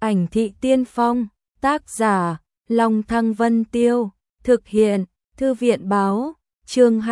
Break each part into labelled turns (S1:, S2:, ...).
S1: Ảnh thị tiên phong, tác giả, Long Thăng Vân Tiêu, thực hiện, Thư viện báo, chương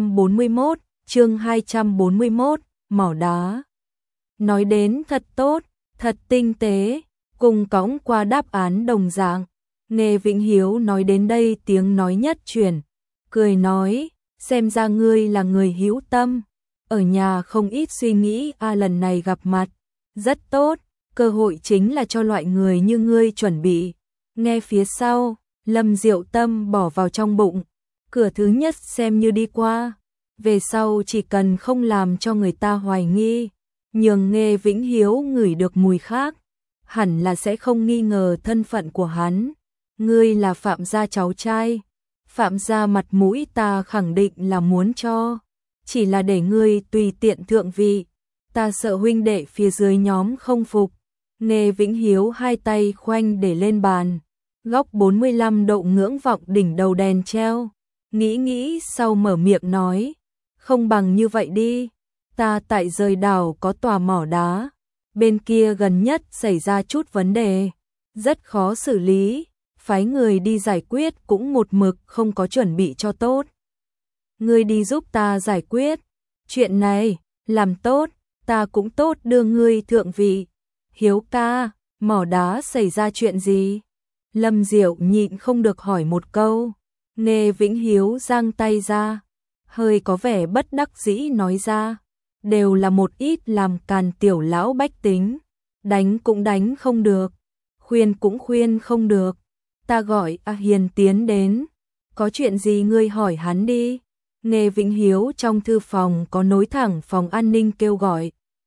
S1: 241, mỏ đá. Nói đến thật tốt, thật tinh tế, cùng cõng qua đáp án đồng dạng. Nghe Vĩnh Hiếu nói đến đây tiếng nói nhất chuyển, cười nói, xem ra ngươi là người hữu tâm, ở nhà không ít suy nghĩ lần này gặp mặt, rất tốt, cơ hội chính là cho loại người như ngươi chuẩn bị. Nghe phía sau, Lâm Diệu Tâm bỏ vào trong bụng, cửa thứ nhất xem như đi qua, về sau chỉ cần không làm cho người ta hoài nghi, nhường Nghe Vĩnh Hiếu ngửi được mùi khác, hẳn là sẽ không nghi ngờ thân phận của hắn. Ngươi là Phạm gia cháu trai, Phạm gia mặt mũi ta khẳng định là muốn cho, chỉ là để ngươi tùy tiện thượng vị, ta sợ huynh đệ phía dưới nhóm không phục. Nghe Vĩnh Hiếu hai tay khoanh để lên bàn, góc 45 độ ngưỡng vọng đỉnh đầu đèn treo, nghĩ sau mở miệng nói, không bằng như vậy đi, ta tại rời đảo có tòa mỏ đá, bên kia gần nhất xảy ra chút vấn đề, rất khó xử lý, phái người đi giải quyết cũng một mực không có chuẩn bị cho tốt. Ngươi đi giúp ta giải quyết, chuyện này, làm tốt, ta cũng tốt đưa ngươi thượng vị. Hiếu ca, mỏ đá xảy ra chuyện gì? Lâm Diệu nhịn không được hỏi một câu. Nghe Vĩnh Hiếu giang tay ra, hơi có vẻ bất đắc dĩ nói ra, đều là một ít làm càn tiểu lão bách tính, đánh cũng đánh không được, khuyên cũng khuyên không được. Ta gọi Hiền tiến đến, có chuyện gì ngươi hỏi hắn đi. Nghe Vĩnh Hiếu trong thư phòng có nối thẳng phòng an ninh kêu gọi.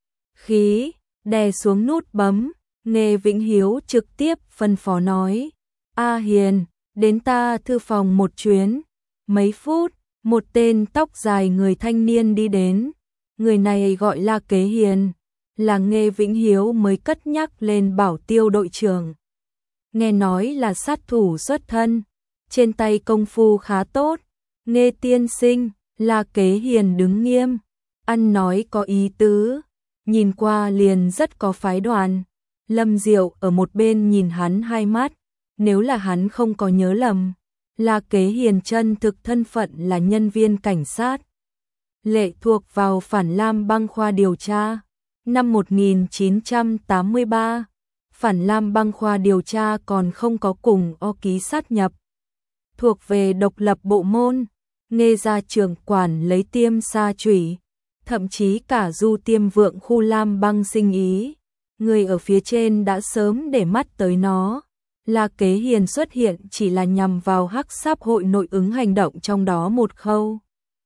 S1: Khí, đè xuống nút bấm, Nghe Vĩnh Hiếu trực tiếp phân phó nói, Hiền, đến ta thư phòng một chuyến. Mấy phút, một tên tóc dài người thanh niên đi đến, người này gọi là Kế Hiền, là Nghe Vĩnh Hiếu mới cất nhắc lên bảo tiêu đội trưởng. Nghe nói là sát thủ xuất thân, trên tay công phu khá tốt. Nghe tiên sinh, là Kế Hiền đứng nghiêm, ăn nói có ý tứ, nhìn qua liền rất có phái đoàn. Lâm Diệu ở một bên nhìn hắn hai mắt, nếu là hắn không có nhớ lầm, là Kế Hiền chân thực thân phận là nhân viên cảnh sát, lệ thuộc vào Phản Lam băng khoa điều tra. Năm 1983, Phản Lam băng khoa điều tra còn không có cùng O ký sát nhập, thuộc về độc lập bộ môn. Nghe ra trưởng quản lấy Tiêm Sa Chủy, thậm chí cả Du Tiêm Vượng khu Lam băng sinh ý, người ở phía trên đã sớm để mắt tới nó. Là Kế Hiền xuất hiện chỉ là nhằm vào hắc sáp hội nội ứng hành động trong đó một khâu.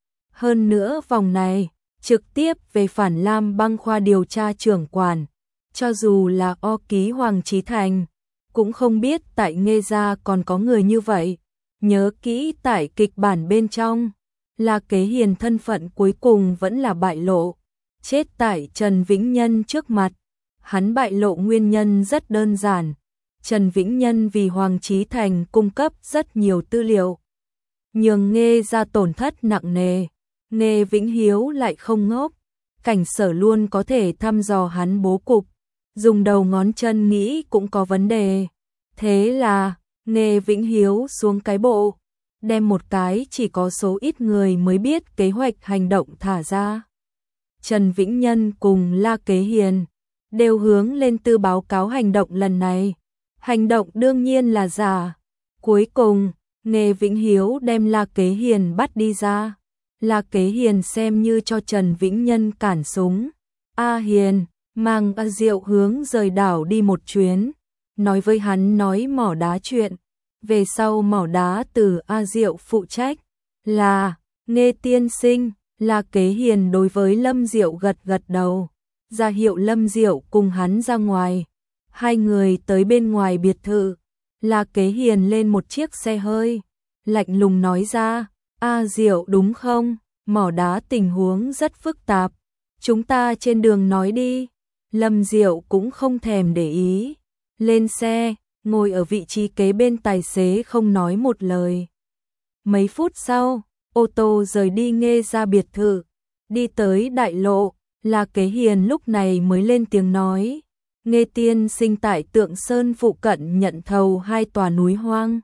S1: Hơn nữa vòng này, trực tiếp về Phản Lam băng khoa điều tra trưởng quản, cho dù là O ký Hoàng Chí Thành, cũng không biết tại Nghe gia còn có người như vậy. Nhớ kỹ tại kịch bản bên trong, là Kế Hiền thân phận cuối cùng vẫn là bại lộ, chết tại Trần Vĩnh Nhân trước mặt. Hắn bại lộ nguyên nhân rất đơn giản, Trần Vĩnh Nhân vì Hoàng Chí Thành cung cấp rất nhiều tư liệu, nhường Nghe ra tổn thất nặng nề. Nghe Vĩnh Hiếu lại không ngốc, cảnh sở luôn có thể thăm dò hắn bố cục, dùng đầu ngón chân nghĩ cũng có vấn đề. Thế là Nghe Vĩnh Hiếu xuống cái bộ, đem một cái chỉ có số ít người mới biết kế hoạch hành động thả ra. Trần Vĩnh Nhân cùng La Kế Hiền đều hướng lên tư báo cáo hành động lần này. Hành động đương nhiên là giả. Cuối cùng, Nghe Vĩnh Hiếu đem La Kế Hiền bắt đi ra. La Kế Hiền xem như cho Trần Vĩnh Nhân cản súng. Hiền, mang Diệu hướng rời đảo đi một chuyến. Nói với hắn nói mỏ đá chuyện, về sau mỏ đá từ Diệu phụ trách. Là, Nghe tiên sinh, là Kế Hiền đối với Lâm Diệu gật gật đầu, ra hiệu Lâm Diệu cùng hắn ra ngoài. Hai người tới bên ngoài biệt thự, là Kế Hiền lên một chiếc xe hơi, lạnh lùng nói ra, Diệu đúng không, mỏ đá tình huống rất phức tạp, chúng ta trên đường nói đi. Lâm Diệu cũng không thèm để ý, lên xe, ngồi ở vị trí kế bên tài xế không nói một lời. Mấy phút sau, ô tô rời đi Nghe ra biệt thự, đi tới đại lộ, là Kế Hiền lúc này mới lên tiếng nói, Nghê tiên sinh tại Tượng Sơn phụ cận nhận thầu 2 tòa núi hoang,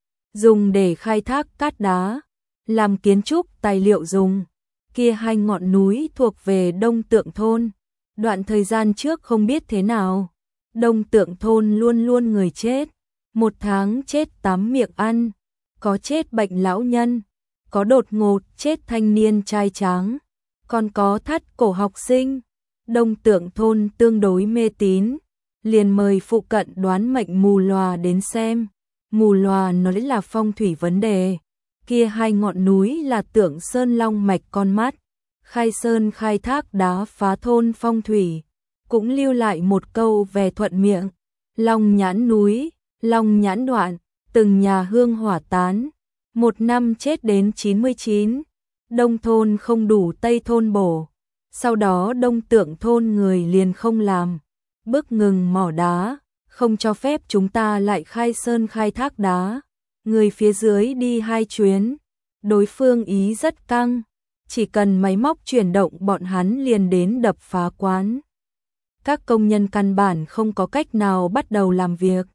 S1: dùng để khai thác cát đá, làm kiến trúc tài liệu dùng. Kia 2 ngọn núi thuộc về Đông Tượng thôn. Đoạn thời gian trước không biết thế nào, Đông Tượng thôn luôn luôn người chết, 1 tháng chết 8 miệng ăn, có chết bệnh lão nhân, có đột ngột chết thanh niên trai tráng, còn có thắt cổ học sinh. Đông Tượng thôn tương đối mê tín, liền mời phụ cận đoán mệnh mù lòa đến xem. Mù lòa nói là phong thủy vấn đề, kia 2 ngọn núi là Tượng Sơn long mạch con mắt, khai sơn khai thác đá phá thôn phong thủy, cũng lưu lại một câu về thuận miệng, long nhãn núi, long nhãn đoạn, từng nhà hương hỏa tán, 1 năm chết đến 99, Đông thôn không đủ Tây thôn bổ. Sau đó Đông Tượng thôn người liền không làm, bức ngừng mỏ đá, không cho phép chúng ta lại khai sơn khai thác đá. Người phía dưới đi 2 chuyến, đối phương ý rất căng, chỉ cần máy móc chuyển động bọn hắn liền đến đập phá quán. Các công nhân căn bản không có cách nào bắt đầu làm việc.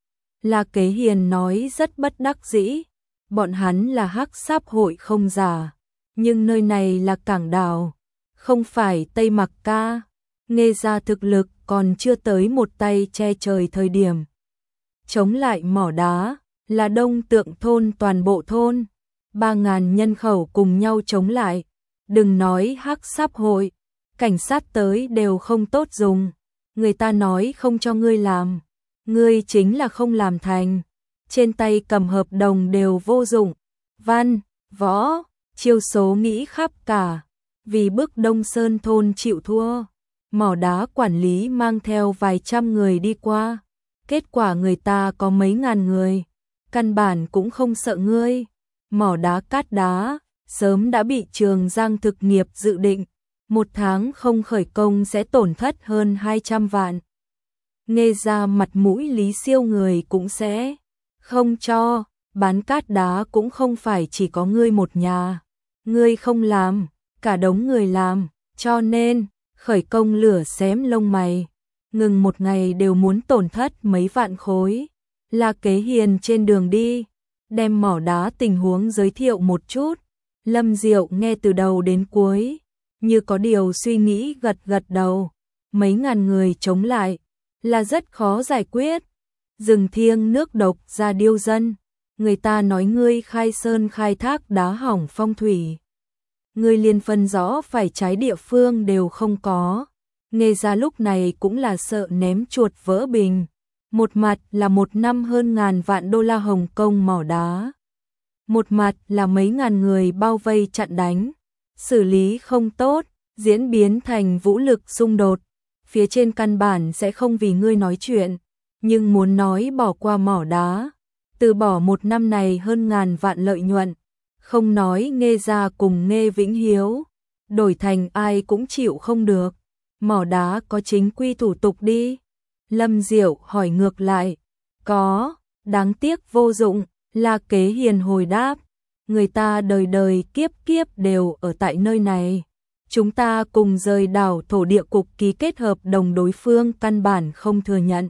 S1: La Kế Hiền nói rất bất đắc dĩ, bọn hắn là hắc sáp hội không giả, nhưng nơi này là cảng đảo, không phải Tây Mặc Ca, Nghê gia thực lực còn chưa tới một tay che trời thời điểm. Chống lại mỏ đá, là Đông Tượng thôn toàn bộ thôn, 3.000 nhân khẩu cùng nhau chống lại, đừng nói hắc sáp hội, cảnh sát tới đều không tốt dùng, người ta nói không cho ngươi làm, ngươi chính là không làm thành, trên tay cầm hợp đồng đều vô dụng, văn, võ, chiêu số nghĩ khắp cả, vì bức Đông Sơn thôn chịu thua, mỏ đá quản lý mang theo vài trăm người đi qua, kết quả người ta có mấy ngàn người, căn bản cũng không sợ ngươi, mỏ đá cát đá, sớm đã bị Trường Giang thực nghiệp dự định, 1 tháng không khởi công sẽ tổn thất hơn 200 vạn. Nghê ra mặt mũi Lý Siêu người cũng sẽ không cho, bán cát đá cũng không phải chỉ có ngươi một nhà, ngươi không làm, cả đống người làm, cho nên, khởi công lửa xém lông mày, ngừng 1 ngày đều muốn tổn thất mấy vạn khối. La Kế Hiền trên đường đi, đem mỏ đá tình huống giới thiệu một chút, Lâm Diệu nghe từ đầu đến cuối, như có điều suy nghĩ gật gật đầu, mấy ngàn người chống lại, là rất khó giải quyết, rừng thiêng nước độc ra điêu dân, người ta nói ngươi khai sơn khai thác đá hỏng phong thủy. Ngươi liền phân rõ phải trái địa phương đều không có, Nghê ra lúc này cũng là sợ ném chuột vỡ bình, một mặt là 1 năm hơn ngàn vạn đô la Hồng Kông mỏ đá, một mặt là mấy ngàn người bao vây chặn đánh, xử lý không tốt, diễn biến thành vũ lực xung đột, phía trên căn bản sẽ không vì ngươi nói chuyện, nhưng muốn nói bỏ qua mỏ đá, từ bỏ 1 năm này hơn ngàn vạn lợi nhuận, không nói Nghê ra cùng Nghê Vĩnh Hiếu, đổi thành ai cũng chịu không được, mỏ đá có chính quy thủ tục đi. Lâm Diệu hỏi ngược lại, có, đáng tiếc vô dụng, La Kế Hiền hồi đáp, người ta đời đời kiếp kiếp đều ở tại nơi này. Chúng ta cùng rời đảo thổ địa cục ký kết hợp đồng đối phương căn bản không thừa nhận.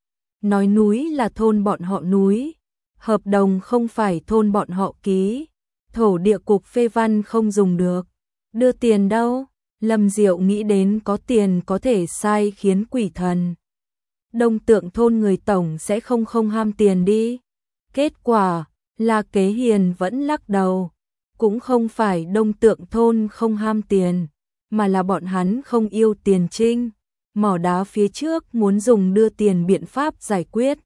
S1: Nói núi là thôn bọn họ núi, hợp đồng không phải thôn bọn họ ký, thổ địa cục phê văn không dùng được. Đưa tiền đâu? Lâm Diệu nghĩ đến có tiền có thể sai khiến quỷ thần. Đông Tượng thôn người tổng sẽ không ham tiền đi. Kết quả, La Kế Hiền vẫn lắc đầu. Cũng không phải Đông Tượng thôn không ham tiền, mà là bọn hắn không yêu tiền trinh. Mỏ đá phía trước muốn dùng đưa tiền biện pháp giải quyết.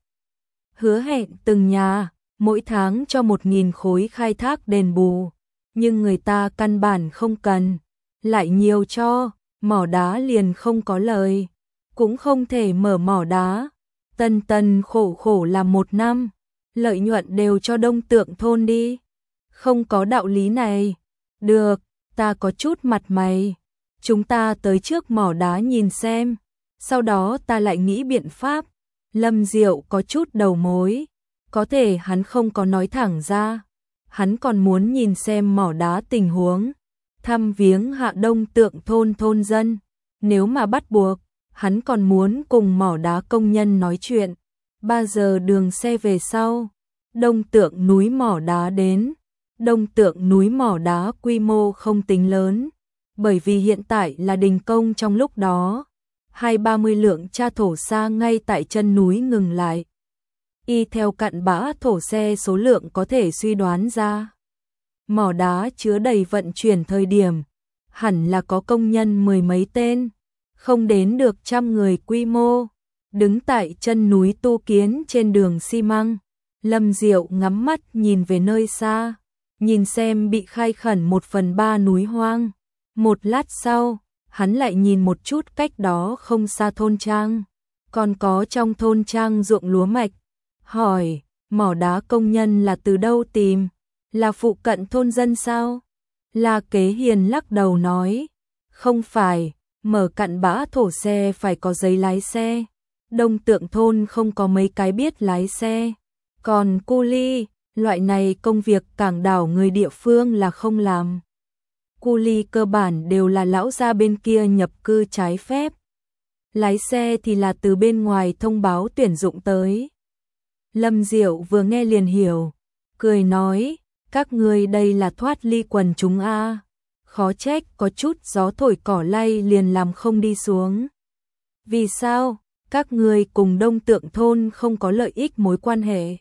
S1: Hứa hẹn từng nhà, mỗi tháng cho 1.000 khối khai thác đền bù. Nhưng người ta căn bản không cần. Lại nhiều cho, mỏ đá liền không có lời. Cũng không thể mở mỏ đá. Tần tần khổ khổ làm 1 năm, lợi nhuận đều cho Đông Tượng thôn đi. Không có đạo lý này. Được, ta có chút mặt mày. Chúng ta tới trước mỏ đá nhìn xem. Sau đó ta lại nghĩ biện pháp. Lâm Diệu có chút đầu mối. Có thể hắn không có nói thẳng ra. Hắn còn muốn nhìn xem mỏ đá tình huống. Thăm viếng hạ Đông Tượng thôn thôn dân. Nếu mà bắt buộc, hắn còn muốn cùng mỏ đá công nhân nói chuyện. 3 giờ đường xe về sau, Đông Tượng núi mỏ đá đến. Đông Tượng núi mỏ đá quy mô không tính lớn, bởi vì hiện tại là đình công trong lúc đó. 20-30 lượng cha thổ xa ngay tại chân núi ngừng lại. Y theo cặn bã thổ xe số lượng có thể suy đoán ra. Mỏ đá chứa đầy vận chuyển thời điểm, hẳn là có công nhân 10 mấy tên, không đến được 100 người quy mô. Đứng tại chân núi tu kiến trên đường xi măng, Lâm Diệu ngắm mắt nhìn về nơi xa, nhìn xem bị khai khẩn 1/3 núi hoang. Một lát sau, hắn lại nhìn một chút cách đó không xa thôn trang, còn có trong thôn trang ruộng lúa mạch. Hỏi, mỏ đá công nhân là từ đâu tìm? Là phụ cận thôn dân sao? La Kế Hiền lắc đầu nói, không phải, mở cặn bã thổ xe phải có giấy lái xe. Đông Tượng thôn không có mấy cái biết lái xe. Còn cu ly, loại này công việc cảng đảo người địa phương là không làm. Cu ly cơ bản đều là lão gia bên kia nhập cư trái phép. Lái xe thì là từ bên ngoài thông báo tuyển dụng tới. Lâm Diệu vừa nghe liền hiểu, cười nói, các ngươi đây là thoát ly quần chúng a. Khó trách có chút gió thổi cỏ lay liền làm không đi xuống. Vì sao? Các ngươi cùng Đông Tượng thôn không có lợi ích mối quan hệ.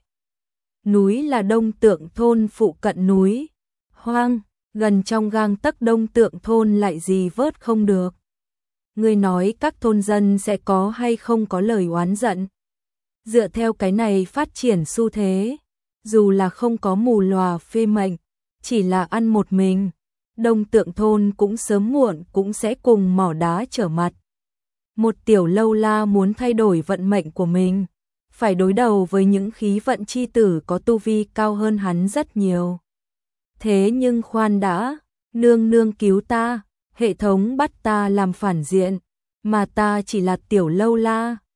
S1: Núi là Đông Tượng thôn phụ cận núi hoang, gần trong gang tấc Đông Tượng thôn lại gì vớt không được. Ngươi nói các thôn dân sẽ có hay không có lời oán giận. Dựa theo cái này phát triển xu thế, dù là không có mù lòa phê mệnh, chỉ là ăn một mình, Đông Tượng thôn cũng sớm muộn cũng sẽ cùng mỏ đá trở mặt. Một tiểu lâu la muốn thay đổi vận mệnh của mình, phải đối đầu với những khí vận chi tử có tu vi cao hơn hắn rất nhiều. Thế nhưng khoan đã, nương nương cứu ta, hệ thống bắt ta làm phản diện, mà ta chỉ là tiểu lâu la,